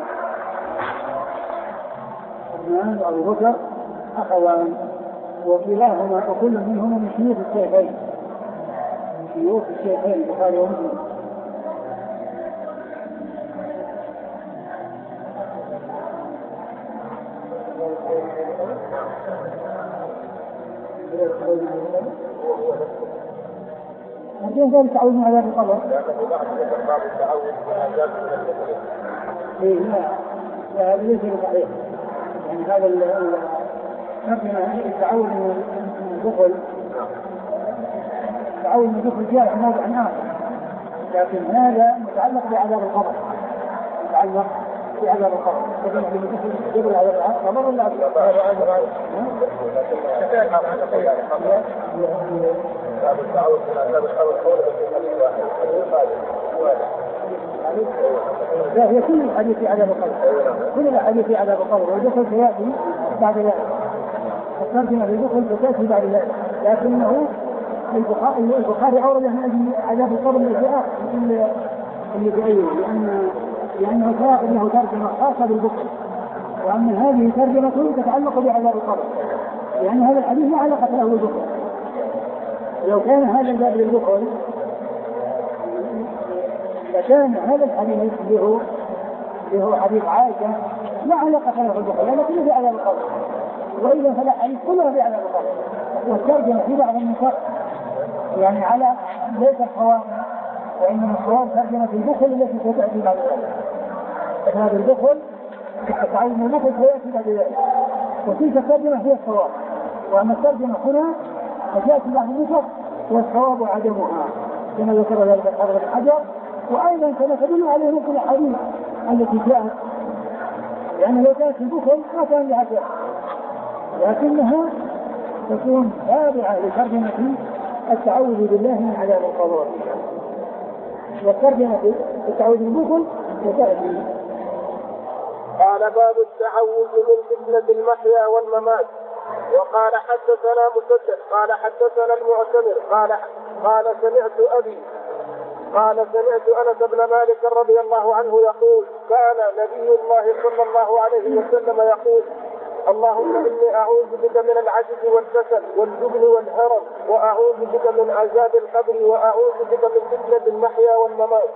عثمان وأبو بكر أخوان، وكلاهما وكل منهما من شيوخ الشيخين من شيوخ الشيخين البخاري ومسلم. أرجو ذلك تعود من عذاب القبر. إيه لا لا ليس صحيح، يعني هذا التعود من الدخل التعود من الدخل جاء موضع آخر، لكن هذا متعلق بعذاب القبر، متعلق بعذاب القبر. لكن من الدخل قبل عذاب القبر ولا لا، هي كل الحديث في عذاب القبر، كل الحديث في عذاب القبر، والدخل سيأتي بعد ذلك، الترجمة للدخل ستأتي بعد ذلك، لكنه البخاري أورد من أجل عذاب القبر اللي اللي في أيه، لأن لأنه ساق له ترجمة خاصة بالدخل، وأما هذه ترجمة تتعلق بعذاب القبر، لأن هذا الحديث لا علاقة له بالدخل. لو كان هذا الباب للدخل فكان هذا الحديث له له حديث عائشة لا علاقة له بالدخل، لكنه في عذاب القبر، وإذا فلا حديث كلها في عذاب القبر، والترجمة في بعض النسخ يعني على ليس الصواب، وإنما الصواب ترجمة الدخل التي ستأتي بعد ذلك. هذا الدخل التعود من الدخل سيأتي بعد ذلك، وتلك الترجمة هي الصواب، وأما الترجمة هنا فتأتي بعد النسخ والصواب عدمها كما ذكر ذلك الحافظ بن حجر. وأيضا كما تدل عليه مثل الحديث التي جاءت، لأن لو كانت الدخل ما كان لها فعل، لكنها تكون تابعة لترجمة التعوذ بالله من عذاب القبر، والترجمة التعوذ بالدخل وتأتي. قال باب التعوذ من فتنة المحيا والممات. وقال حدثنا مسدد قال حدثنا المعتمر قال قال سمعت أبي قال سمعت أنس بن مالك رضي الله عنه يقول كان نبي الله صلى الله عليه وسلم يقول اللهم إني أعوذ بك من العجز والكسل والجبن والهرم، وأعوذ بك من عذاب القبر، وأعوذ بك من فتنة المحيا والممات.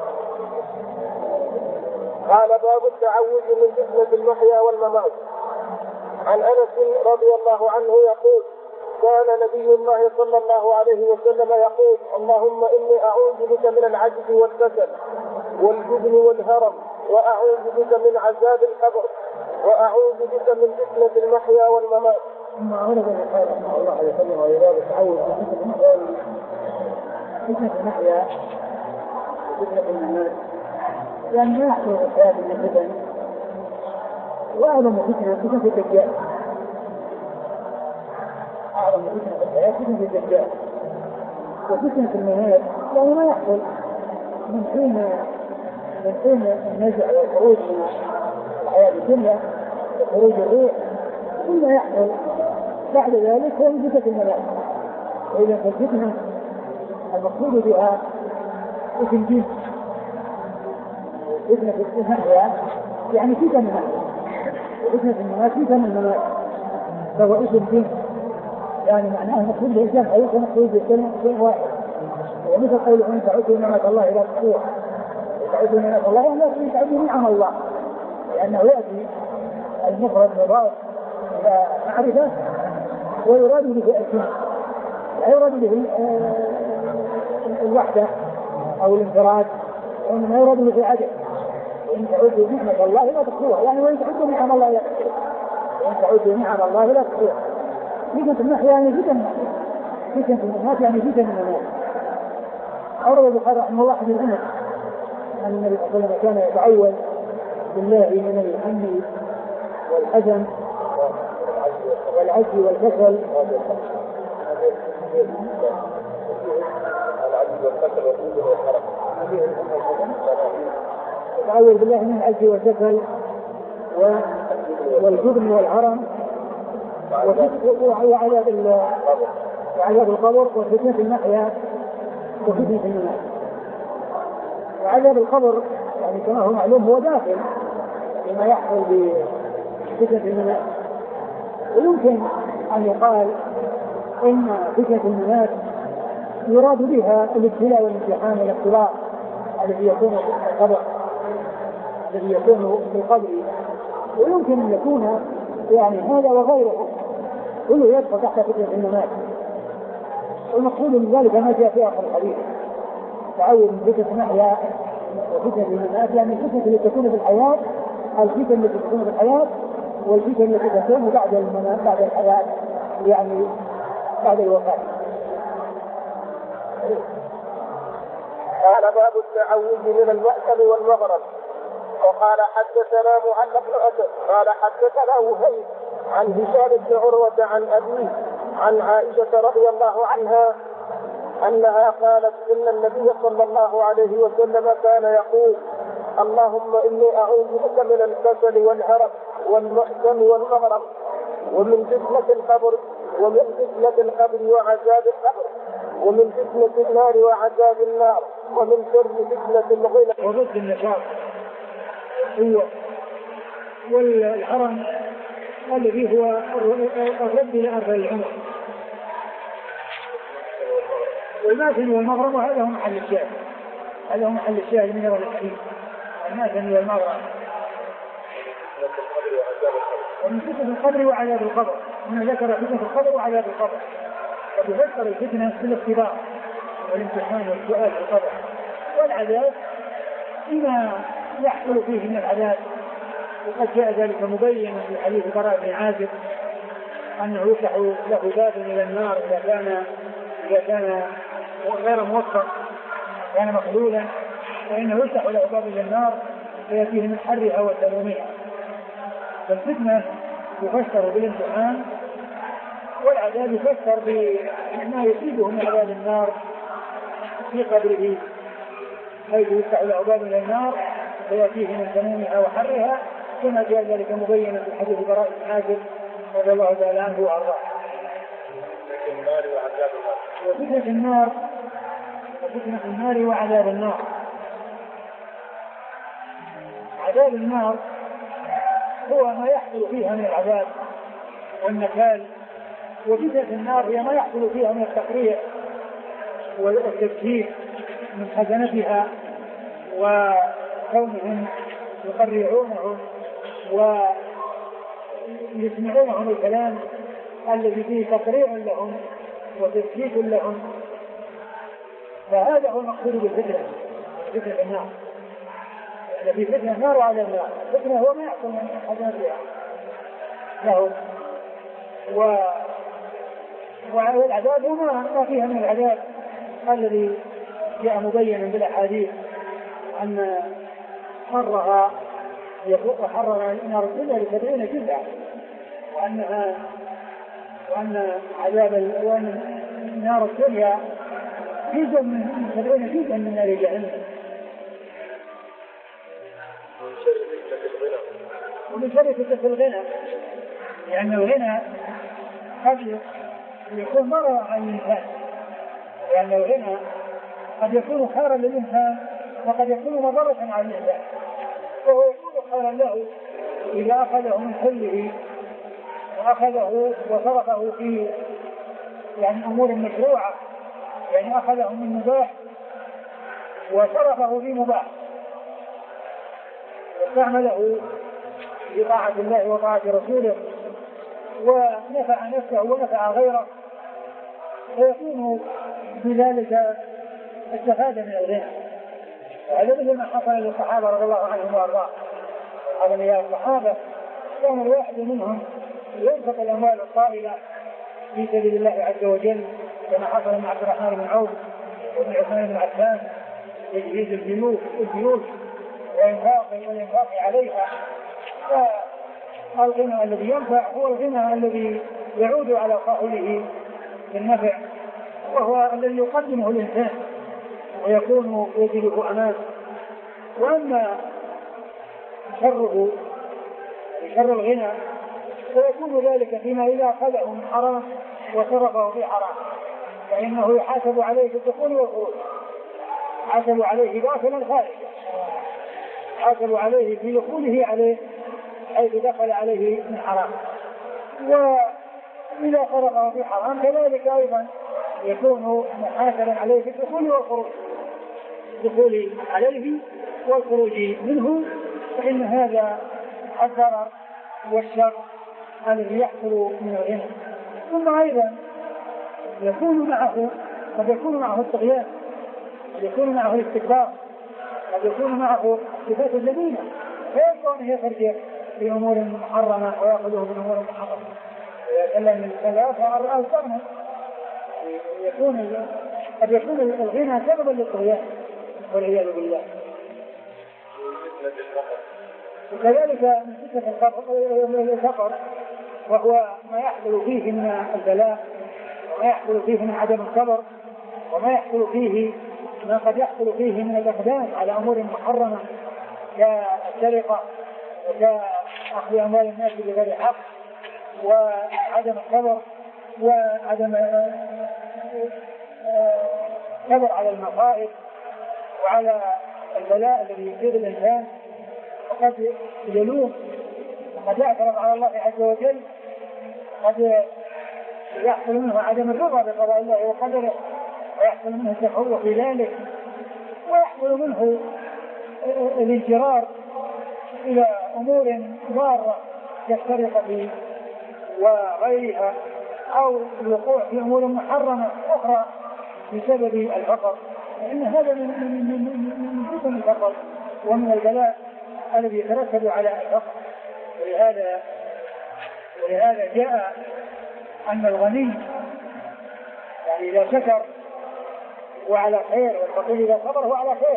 قال باب التعوذ من فتنة المحيا والممات. عن أنس رضي الله عنه يقول كان نبي الله صلى الله عليه وسلم يقول اللهم إني أعوذ بك من العجز والكسل والجبن والهرم، وأعوذ بك من عذاب القبر، وأعوذ بك من فتنة المحيا والممات. ثم أورد الرسول صلى الله عليه وسلم ويباب التعوذ من فتنة المحيا فتنة المحيا وفتنة الممات، لأن ما يحصل الحياة من الفتن، وأعظم فتنة فتنة الدجال، أعظم فتنة الحياة فتنة الدجال، وفتنة الممات لأنه ما يحصل من حين من حين النزع والخروج من الحياة الدنيا وخروج الروح، ثم يحصل بعد ذلك هو فتنة الممات. وإذا فالفتنة المقصود بها اسم جنس، فتنة المحيا يعني فتنة الممات، فتنة الممات فتنة الممات فهو اسم جنس، يعني معناه مقصود بالجمع أيضا مقصود بالكلمة شيء واحد. ومثل قوله إن تعودوا نعمة الله إلى تحصوها، تعودوا نعمة الله يعني لا تعودوا نعم الله، لأنه يأتي المفرد مضاف إلى معرفة ويراد به الجنس، لا يراد به الوحدة أو الانفراد، وإنما يراد به العدد. وإن تعودوا نعمة الله لا تحصوها، يعني وإن تعودوا نعم الله لا تحصوها، وإن تعودوا نعم الله لا تحصوها. فتنة المحيا يعني فتنة فتنة الممات يعني فتنة الممات. أورد البخاري رحمه الله حديث أنس أن النبي صلى الله عليه وسلم كان يتعوذ بالله من الهم والحزن والعجز والكسل يتعوذ بالله من العجز والكسل والجبن والهرم وعذاب وعذاب القبر وفتنة المحيا وفتنة الممات. وعذاب القبر يعني كما هو معلوم هو داخل لما يحصل بفتنة الممات. ويمكن أن يقال إن فتنة الممات يراد بها الابتلاء والامتحان والاختبار الذي يكون في القبر الذي يكون في القبر، ويمكن أن يكون يعني هذا وغيره كله يدخل تحت فتنة الممات. والمقصود من ذلك ما جاء في آخر الحديث تعوذ من فتنة المحيا وفتنة الممات، يعني الفتنة التي تكون في الحياة، الفتنة التي تكون في الحياة والفتن التي تكون بعد بعد الحياة يعني بعد الوفاة. قال باب التعوذ من المأثم والمغرم. وقال حدثنا معل بن أسد قال حدثنا وهيب عن هشام بن عروة عن أبيه عن عائشة رضي الله عنها أنها قالت إن النبي صلى الله عليه وسلم كان يقول اللهم إني أعوذ بك من الكسل والهرم والمأثم والمغرم ومن فتنة القبر ومن فتنة القبر وعذاب القبر ومن فتنة النار وعذاب النار ومن شر فتنة الغنى. وضد النشاط هو والحرم الذي هو الرد إلى أرض العمر، والماثل والمغرم هذا هو محل الشاهد، هذا هو محل الشاهد من أول الحديث، الماثل والمغرم. ومن فتنة القبر وعذاب القبر، هنا ذكر فتنة القبر وعذاب القبر، وتفسر الفتنة بالاختبار والامتحان والسؤال في القبر، والعذاب بما يحصل فيه من العذاب. وقد جاء ذلك مبينا في حديث براء بن عازب أنه يفتح له باب إلى النار إذا كان إذا كان غير موفق كان مخلولا، فإنه يفتح له باب إلى النار فيأتيه من حرها وسمومها. فالفتنة يفسر بالامتحان، والعذاب يفسر بما يصيبه من عذاب النار في قبره، حيث يفتح له باب إلى النار فيأتيه من سمومها وحرها، كما جاء ذلك مبينا في حديث براء بن عازب رضي الله تعالى عنه وأرضاه. وفتنة النار وفتنة النار وعذاب النار. عذاب النار هو ما يحصل فيها من العذاب والنكال، وفتنة النار هي ما يحصل فيها من التقريع والتكذيب من خزنتها وكونهم يقرعونهم ويسمعونهم الكلام الذي فيه تقريع لهم وتسكيت لهم. فهذا هو المقصود بالفتنة، فتنة النار. الذي فتنة النار وعلى النار، فتنة هو ما يحصل من خزنتها لهم، و والعذاب هو ما فيها من العذاب الذي جاء مبينا بالاحاديث ان حرها يفوق حرر نار الدنيا لسبعين جزءا، وانها وان عذاب وان نار الدنيا جزء من سبعين جزءا من نار جهنم. ومن شر فتنة الغنى، لأن الغنى قد يكون ضررا على الإنسان، لأن الغنى قد يكون خيرا للإنسان وقد يكون مضرة على الإنسان. وهو يكون خيرا له إذا أخذه من حله وأخذه وصرفه في يعني أمور مشروعة، يعني أخذه من مباح وصرفه في مباح واستعمله بطاعة الله وطاعة رسوله ونفع نفسه ونفع غيره، فيكون بذلك استفاد من الغنى. وهذا مثل ما حصل للصحابة رضي الله عنهم وارضاهم. أغنياء الصحابة كان الواحد منهم ينفق الأموال الطائلة في سبيل الله عز وجل، كما حصل مع عبد الرحمن بن عوف وابن عثمان بن عفان، تجهيز الجيوش الجيوش والإنفاق والإنفاق عليها. فالغنى الذي ينفع هو الغنى الذي يعود على صاحبه بالنفع، وهو الذي يقدمه الإنسان ويكون يجلب أمامه. وأما شره شر الغنى فيكون ذلك فيما إذا أخذه من حرام وصرفه في حرام، فإنه يحاسب عليه في الدخول والخروج، يحاسب عليه داخلا خارجا، يحاسب عليه في دخوله عليه حيث دخل عليه من حرام، وإذا صرفه في حرام كذلك أيضا يكون محاسبا عليه في الدخول والخروج، الدخول عليه والخروج منه. فإن هذا الضرر والشر الذي يحصل من الغنى. ثم أيضا يكون معه قد يكون معه الطغيان، قد يكون معه الاستكبار، قد يكون معه صفات الذين فيبقى أن يخرج في أمور محرمة ويأخذه في أمور محرمة. إذا الثلاث رأى القرن يكون قد يكون الغنى سببا للطغيان والعياذ بالله. وكذلك من فتنة الفقر وهو ما يحصل فيه من البلاء وما يحصل فيه من عدم الصبر وما يحصل فيه ما قد يحصل فيه من الإقدام على أمور محرمة كالسرقة وكأخذ أموال الناس بغير حق وعدم الصبر وعدم الصبر على المصائب وعلى البلاء الذي يصيب الإنسان. وقد يلوم وقد يعترض على الله عز وجل. قد يحصل منه عدم الرضا بقضاء الله وقدره ويحصل منه التفوق في ذلك ويحصل منه الانجرار إلى أمور ضارة كالسرقة وغيرها أو الوقوع في أمور محرمة أخرى بسبب الفقر. لأن هذا من من فتن الفقر ومن البلاء الذي يترتب على الفقر. ولهذا ولهذا جاء أن الغني يعني إذا شكر وعلى خير والفقير إذا صبر هو على خير.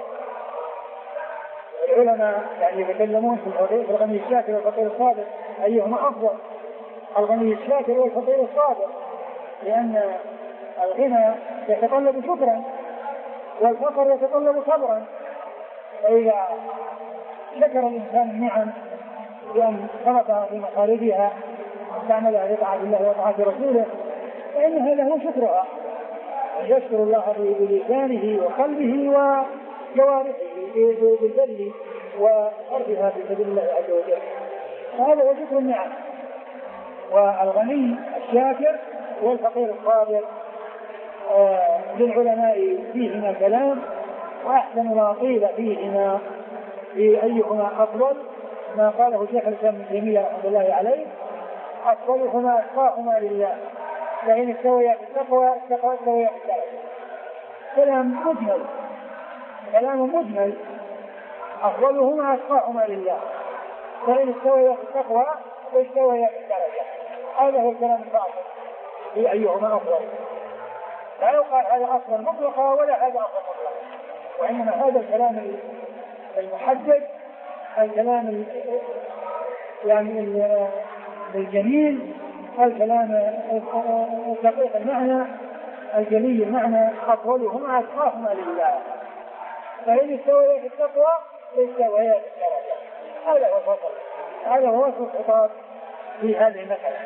العلماء يعني يتكلمون في الغني الشاكر والفقير الصابر أيهما أفضل؟ الغني الشاكر والفقير الصابر، لأن الغنى يتطلب شكرا والفقر يتطلب صبرا. فإذا شكر الإنسان النعم بأن صرفها في مخارجها واستعملها لطاعة الله وطاعة رسوله فإن هذا هو شكرها. يشكر الله بلسانه وقلبه وجوارحه بالبر وصرفها في سبيل الله عز وجل. هذا هو شكر النعم. والغني الشاكر والفقير الصابر آه للعلماء فيهما كلام، وأحسن ما قيل فيهما في أيهما أفضل ما قاله شيخ الإسلام ابن تيمية رحمه الله عليه: أفضلهما أتقاهما لله، فإن استويا في التقوى استويا في الدرجة. كلام مجمل كلام مجمل أفضلهما أتقاهما لله، فإن استويا في التقوى استويا في الدرجة. هذا هو الكلام الفاصل في أيهما أفضل. لا يقال هذا أفضل مطلقا ولا هذا أفضل مطلقا، وإنما هذا الكلام المحدد، الكلام يعني الجميل، الكلام الدقيق المعنى الجلي المعنى: أفضلهما أتقاهما لله، فإن استويا في التقوى استويا في الدرجة. هذا هو الفصل، هذا هو وصف الخطاب في هذه المسألة.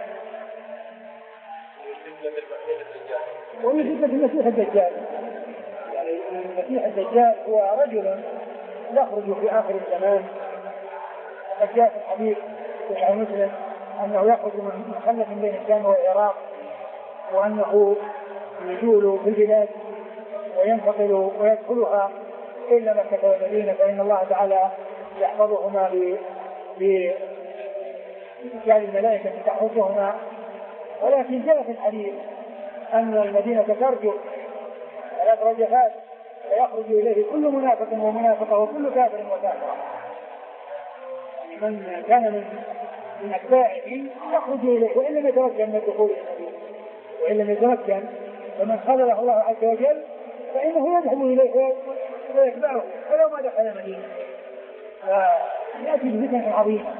ومن فتنة المسيح الدجال، يعني المسيح الدجال هو رجل يخرج في آخر الزمان. قد جاء في الحديث في صحيح مسلم أنه يخرج من مخلة بين الشام والعراق، وأنه يجول في البلاد وينتقل ويدخلها إلا مكة والمدينة، فإن الله تعالى يحفظهما ب يعني الملائكة تحفظهما. ولكن جاء في الحديث أن المدينة ترجف ثلاث رجفات ويخرج إليه كل منافق ومنافقة وكل كافر وكافرة. من كان من من أتباعه يخرج إليه وإن لم يتمكن من الدخول إلى المدينة، وإن لم يتمكن فمن خذله الله عز وجل فإنه يذهب إليه ويتبعه ولو ما دخل المدينة. فيأتي بفتن عظيمة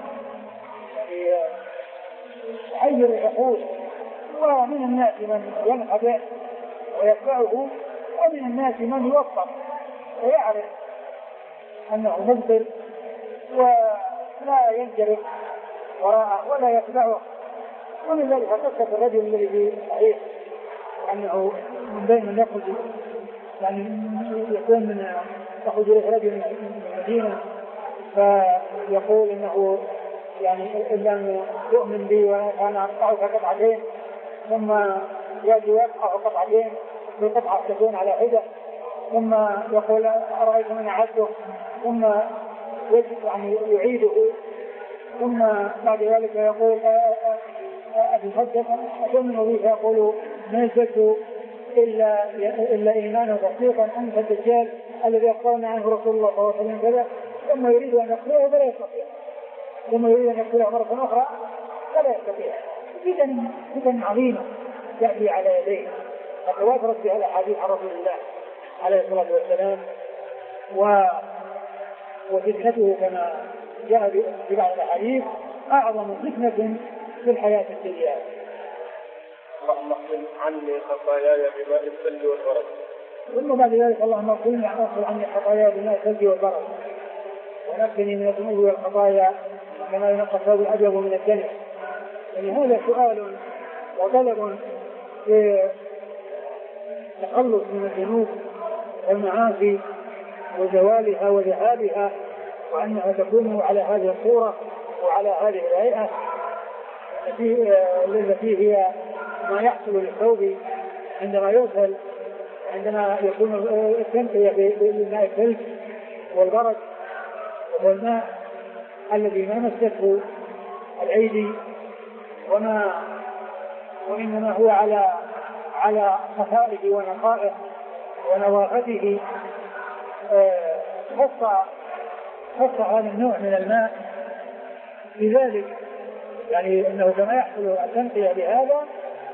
يحير العقول، ومن الناس من ينخدع ويتبعه، ومن الناس من يوفق ويعرف أنه مبطل ولا ينجرف وراءه ولا يتبعه. ومن ذلك قصة الرجل الذي في صحيح أنه من بين من يخرج يعني يكون من يخرج إليه رجل من المدينة فيقول إنه يعني إن لم يؤمن بي وأنا أقطعك قطعتين، ثم يأتي ويقطع قطعتين بقطعة تكون على حدة، ثم يقول أرأيت من أعده، ثم يعني يعيده، ثم بعد ذلك يقول أتصدق أتؤمن بي، فيقول ما يزدت إلا إلا إيمانا وتصديقا أنت الدجال الذي أخبرنا عنه رسول الله صلى الله عليه وسلم كذا، ثم يريد أن يقرأه فلا يستطيع. ثم يريد أن يقتله مرة أخرى فلا يستطيع. فتن فتن عظيمة تأتي على يديه قد تواترت بها الأحاديث عن رسول الله عليه الصلاة والسلام. و وفتنته كما جاء في بعض الأحاديث أعظم فتنة في الحياة الدنيا. اللهم اغفر عني خطاياي بماء الثلج والبرد. ثم بعد ذلك اللهم اغفر عني خطاياي بماء الثلج والبرد ونقني من الذنوب والخطايا كما ينقى الثوب الأبيض من الدنس. يعني هذا سؤال وطلب في التخلص من الذنوب والمعاصي وزوالها وذهابها، وأنها تكون على هذه الصورة وعلى هذه الهيئة التي هي ما يحصل للثوب عندما يغسل، عندما يكون التنقية بالماء الثلج والبرد، وهو الماء الذي ما مسته الأيدي وما وإنما هو على على صفائه ونقائه ونظافته. خص خص هذا النوع من الماء لذلك، يعني انه كما يحصل التنقية بهذا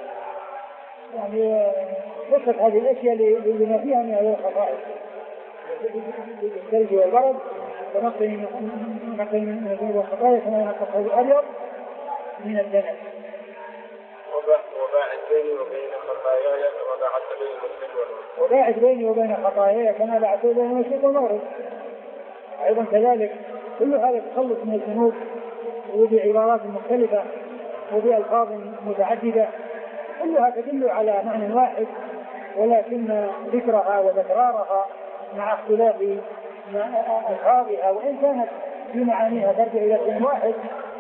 يعني خصت هذه الاشياء لما فيها من هذه الخصائص الثلج والبرد ونقي من الذنوب والخطايا كما ينقى الثوب الابيض من الدنس. وباعد بيني وبين خطاياي كما باعدت بين المشرق والمغرب. وباعد بيني وبين خطاياي كما باعدت بين المشرق والمغرب. أيضا كذلك كل هذا التخلص من الذنوب وبعبارات مختلفة وبألفاظ متعددة كلها تدل على معنى واحد، ولكن ذكرها وتكرارها مع اختلاف ألفاظها وإن كانت في معانيها ترجع إلى شيء واحد،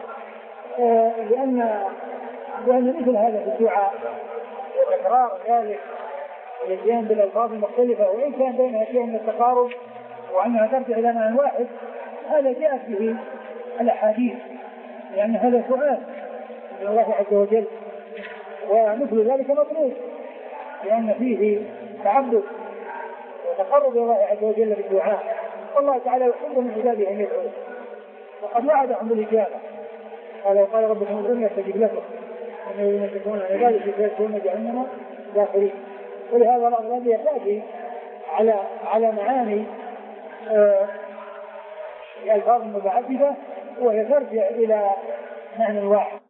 لأن لأن مثل هذا في الدعاء وتكرار ذلك والاتيان بالألفاظ المختلفة وإن كان بينها شيء من التقارب وأنها ترجع إلى معنى واحد، هذا جاءت به الأحاديث، لأن هذا سؤال من الله عز وجل، ومثل ذلك مطلوب لأن فيه تعبد وتقرب إلى الله عز وجل بالدعاء، والله تعالى يحب من عباده أن يدعوه وقد وعدهم بالإجابة. قال قال ربكم ادعوني أستجب لكم إن الذين يشركون عبادي فيدخلون جهنم داخلين. ولهذا الأغلبية تأتي على على معاني الألفاظ المتعددة وهي ترجع إلى معنى واحد.